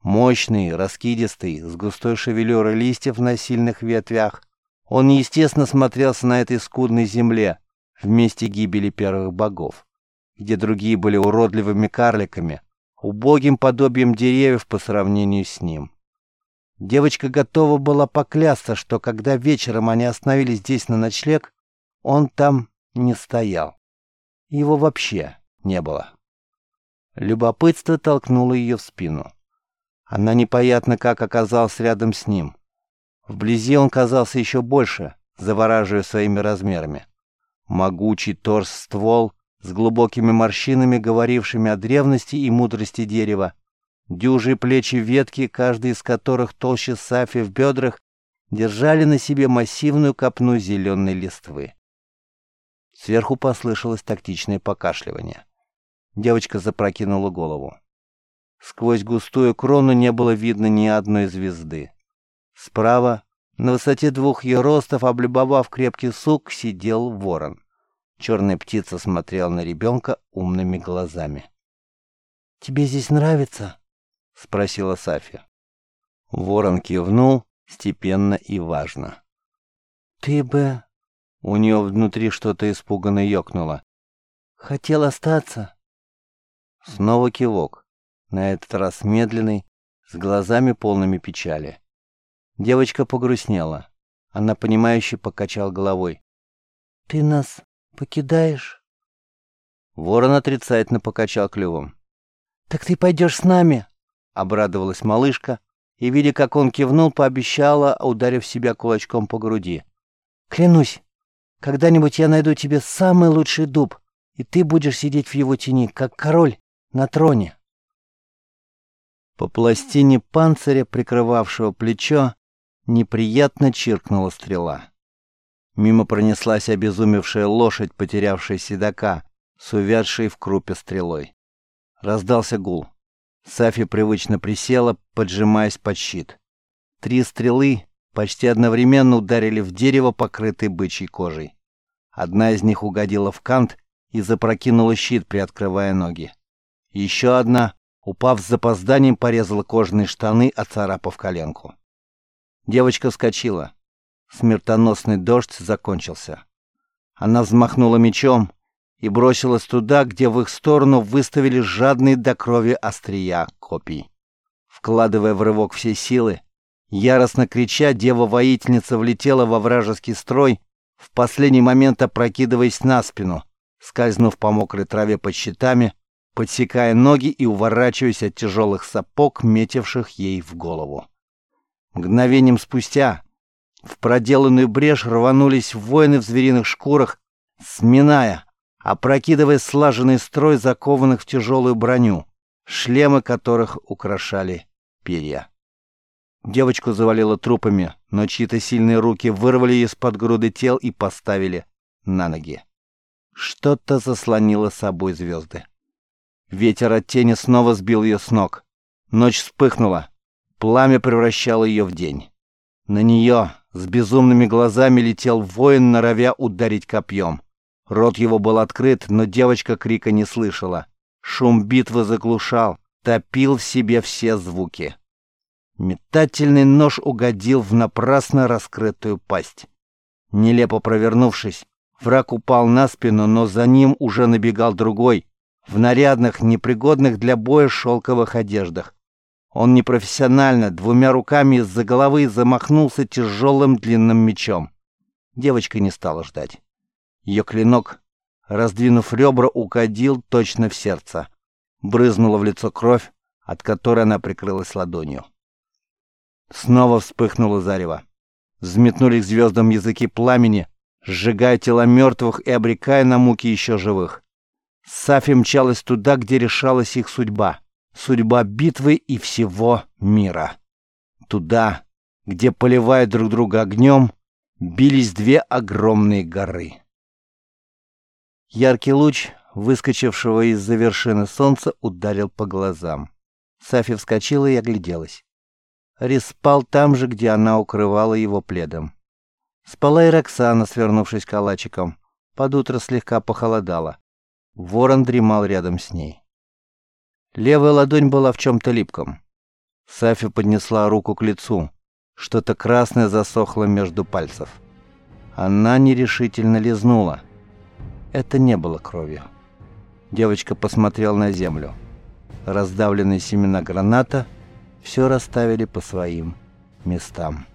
[SPEAKER 2] Мощный, раскидистый, с густой шевелюрой листьев на сильных ветвях, он естественно смотрелся на этой скудной земле в месте гибели первых богов, где другие были уродливыми карликами, убогим подобием деревьев по сравнению с ним. Девочка готова была поклясться, что когда вечером они остановились здесь на ночлег, он там не стоял. Его вообще не было. Любопытство толкнуло ее в спину. Она непонятно как оказалась рядом с ним. Вблизи он казался еще больше, завораживая своими размерами. Могучий торс-ствол с глубокими морщинами, говорившими о древности и мудрости дерева, дюжие плечи ветки, каждый из которых толще сафи в бедрах, держали на себе массивную копну зеленой листвы. Сверху послышалось тактичное покашливание. Девочка запрокинула голову. Сквозь густую крону не было видно ни одной звезды. Справа, на высоте двух ее ростов, облюбовав крепкий сук, сидел ворон. Черная птица смотрела на ребенка умными глазами.
[SPEAKER 3] «Тебе здесь нравится?» — спросила Сафи.
[SPEAKER 2] Ворон кивнул, степенно и важно.
[SPEAKER 3] «Ты бы...»
[SPEAKER 2] У нее внутри что-то испуганно ёкнуло.
[SPEAKER 3] «Хотел остаться?»
[SPEAKER 2] Снова кивок, на этот раз медленный, с глазами полными печали. Девочка погрустнела. Она понимающе покачала головой.
[SPEAKER 3] «Ты нас покидаешь?»
[SPEAKER 2] Ворон отрицательно покачал клювом.
[SPEAKER 3] «Так ты пойдешь с нами?»
[SPEAKER 2] — обрадовалась малышка, и, видя, как он кивнул, пообещала, ударив себя кулачком по груди.
[SPEAKER 3] «Клянусь, когда-нибудь я найду тебе самый лучший дуб, и ты будешь сидеть в его тени, как король на троне».
[SPEAKER 2] По пластине панциря, прикрывавшего плечо, неприятно чиркнула стрела. Мимо пронеслась обезумевшая лошадь, потерявшая седока, с увядшей в крупе стрелой. Раздался гул. Сафи привычно присела, поджимаясь под щит. Три стрелы почти одновременно ударили в дерево, покрытое бычьей кожей. Одна из них угодила в кант и запрокинула щит, приоткрывая ноги. Еще одна, упав с запозданием, порезала кожаные штаны, оцарапав коленку. Девочка вскочила. Смертоносный дождь закончился. Она взмахнула мечом и бросилась туда, где в их сторону выставили жадные до крови острия копий. Вкладывая в рывок все силы, яростно крича, дева-воительница влетела во вражеский строй, в последний момент опрокидываясь на спину, скользнув по мокрой траве под щитами, подсекая ноги и уворачиваясь от тяжелых сапог, метивших ей в голову. Мгновением спустя в проделанную брешь рванулись воины в звериных шкурах, сминая, опрокидывая слаженный строй закованных в тяжелую броню, шлемы которых украшали перья. Девочку завалило трупами, но чьи-то сильные руки вырвали ее из-под груды тел и поставили на ноги. Что-то заслонило собой звезды. Ветер от тени снова сбил ее с ног. Ночь вспыхнула. Пламя превращало ее в день. На нее с безумными глазами летел воин, норовя ударить копьем. Рот его был открыт, но девочка крика не слышала. Шум битвы заглушал, топил в себе все звуки. Метательный нож угодил в напрасно раскрытую пасть. Нелепо провернувшись, враг упал на спину, но за ним уже набегал другой, в нарядных, непригодных для боя шелковых одеждах. Он непрофессионально, двумя руками из-за головы замахнулся тяжелым длинным мечом. Девочка не стала ждать. Ее клинок, раздвинув ребра, угодил точно в сердце. Брызнула в лицо кровь, от которой она прикрылась ладонью. Снова вспыхнуло зарево. Взметнулись к звездам языки пламени, сжигая тела мертвых и обрекая на муки еще живых. Сафи мчалась туда, где решалась их судьба. Судьба битвы и всего мира. Туда, где, поливая друг друга огнем, бились две огромные горы. Яркий луч, выскочившего из-за вершины солнца, ударил по глазам. Сафи вскочила и огляделась. Рис спал там же, где она укрывала его пледом. Спала и Роксана, свернувшись калачиком. Под утро слегка похолодало. Ворон дремал рядом с ней. Левая ладонь была в чем-то липком. Сафи поднесла руку к лицу. Что-то красное засохло между пальцев. Она нерешительно лизнула. Это не было кровью. Девочка посмотрела на землю. Раздавленные семена граната все расставили по своим местам.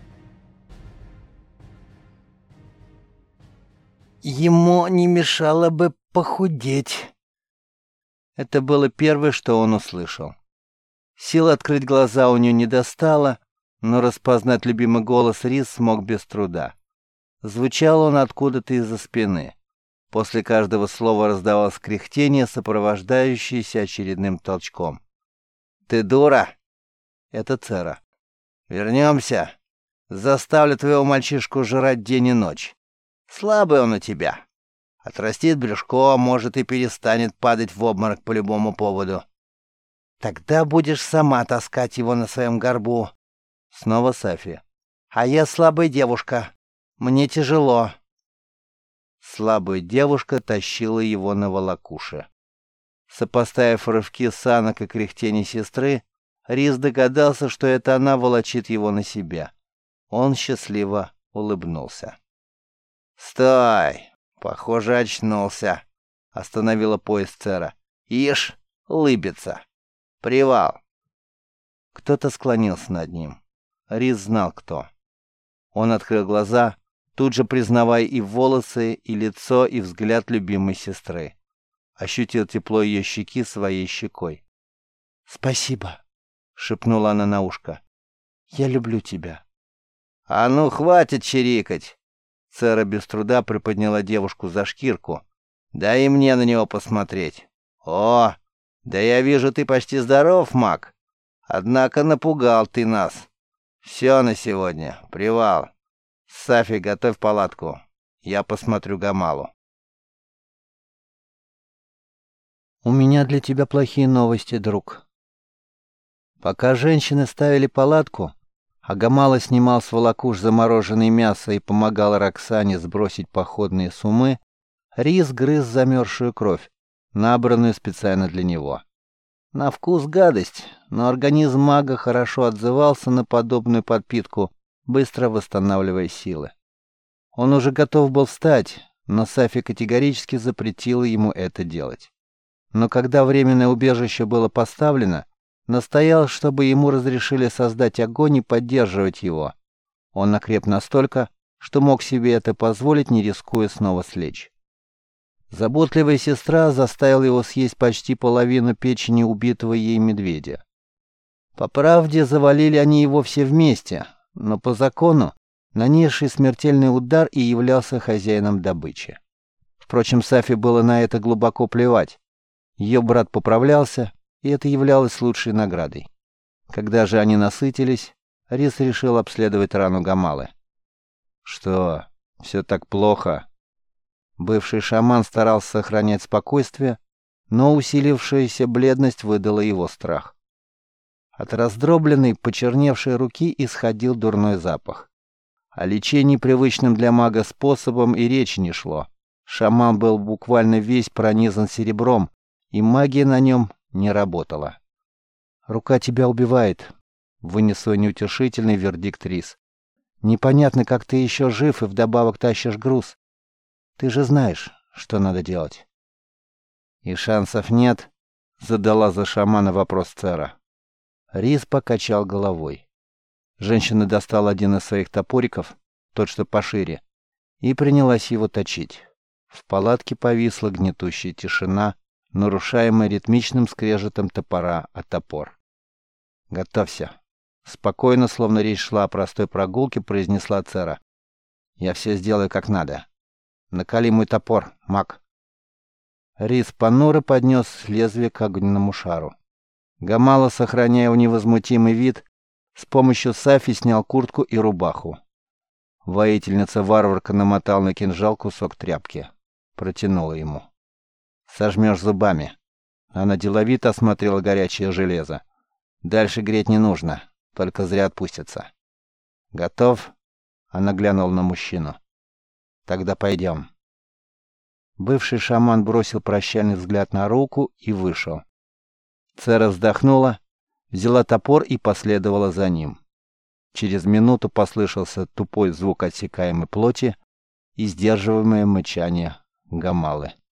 [SPEAKER 3] Ему не мешало бы похудеть.
[SPEAKER 2] Это было первое, что он услышал. Сил открыть глаза у нее не достало, но распознать любимый голос Рис смог без труда. Звучал он откуда-то из-за спины. После каждого слова раздавалось кряхтение, сопровождающееся очередным толчком. «Ты дура!» Это Цера. «Вернемся. Заставлю твоего мальчишку жрать день и ночь. Слабый он у тебя. Отрастит брюшко, может, и перестанет падать в обморок по любому поводу. Тогда будешь сама таскать его на своем горбу». Снова Сафи. «А я слабая девушка. Мне тяжело». Слабая девушка тащила его на волокуше. Сопоставив рывки санок и кряхтение сестры, Рис догадался, что это она волочит его на себя. Он счастливо улыбнулся. «Стой! Похоже, очнулся!» — остановила поезд Цера. «Ишь, лыбится! Привал!» Кто-то склонился над ним. Рис знал, кто. Он открыл глаза, тут же признавая и волосы, и лицо, и взгляд любимой сестры. Ощутил тепло ее щеки своей щекой. «Спасибо», — шепнула она на ушко. «Я люблю тебя». «А ну, хватит чирикать!» Цера без труда приподняла девушку за шкирку. «Дай и мне на него посмотреть». «О, да я вижу, ты почти здоров, маг. Однако напугал ты нас. Все на сегодня. Привал. Сафи, готовь палатку. Я посмотрю Гамалу».
[SPEAKER 1] «У меня для тебя плохие новости, друг». Пока женщины ставили палатку, а Гамала снимал с волокуш замороженное мясо и помогал Роксане сбросить походные суммы, Рис грыз замерзшую кровь, набранную специально для него. На вкус гадость, но организм мага хорошо отзывался на подобную подпитку, быстро восстанавливая силы. Он уже готов был встать, но Сафи категорически запретила ему это делать. Но когда временное убежище было поставлено, настоял, чтобы ему разрешили создать огонь и поддерживать его. Он окреп настолько, что мог себе это позволить, не рискуя снова слечь. Заботливая сестра заставила его съесть почти половину печени убитого ей медведя. По правде, завалили они его все вместе, но по закону нанесший смертельный удар и являлся хозяином добычи. Впрочем, Сафи было на это глубоко плевать. Ее брат поправлялся, и это являлось лучшей наградой. Когда же они насытились, Рис решил обследовать рану Гамалы. «Что, все так плохо?» Бывший шаман старался сохранять спокойствие, но усилившаяся бледность выдала его страх. От раздробленной, почерневшей руки исходил дурной запах. О лечении привычным для мага способом и речи не шло. Шаман был буквально весь пронизан серебром, и магия на нем не работала. «Рука тебя убивает», — вынес свой неутешительный вердикт Рис. «Непонятно, как ты еще жив и вдобавок тащишь груз. Ты же знаешь, что надо делать». «И шансов нет?» — задала за шамана вопрос Цера. Рис покачал головой. Женщина достала один из своих топориков, тот, что пошире, и принялась его точить. В палатке повисла гнетущая тишина, нарушаемая ритмичным скрежетом топора о топор. «Готовься!» — спокойно, словно речь шла о простой прогулке, произнесла Цера. «Я все сделаю как надо. Накали мой топор, маг». Рис понуро поднес лезвие к огненному шару. Гамала, сохраняя невозмутимый вид, с помощью Сафи снял куртку и рубаху. Воительница-варварка намотал на кинжал кусок тряпки. Протянула ему. «Сожмешь зубами». Она деловито осмотрела горячее железо. «Дальше греть не нужно, только зря отпустится». «Готов?» Она глянула на мужчину. «Тогда пойдем». Бывший шаман бросил прощальный взгляд на руку и вышел. Цера вздохнула,
[SPEAKER 2] взяла топор и последовала за ним. Через минуту послышался тупой звук отсекаемой плоти и сдерживаемое мычание Гамалы.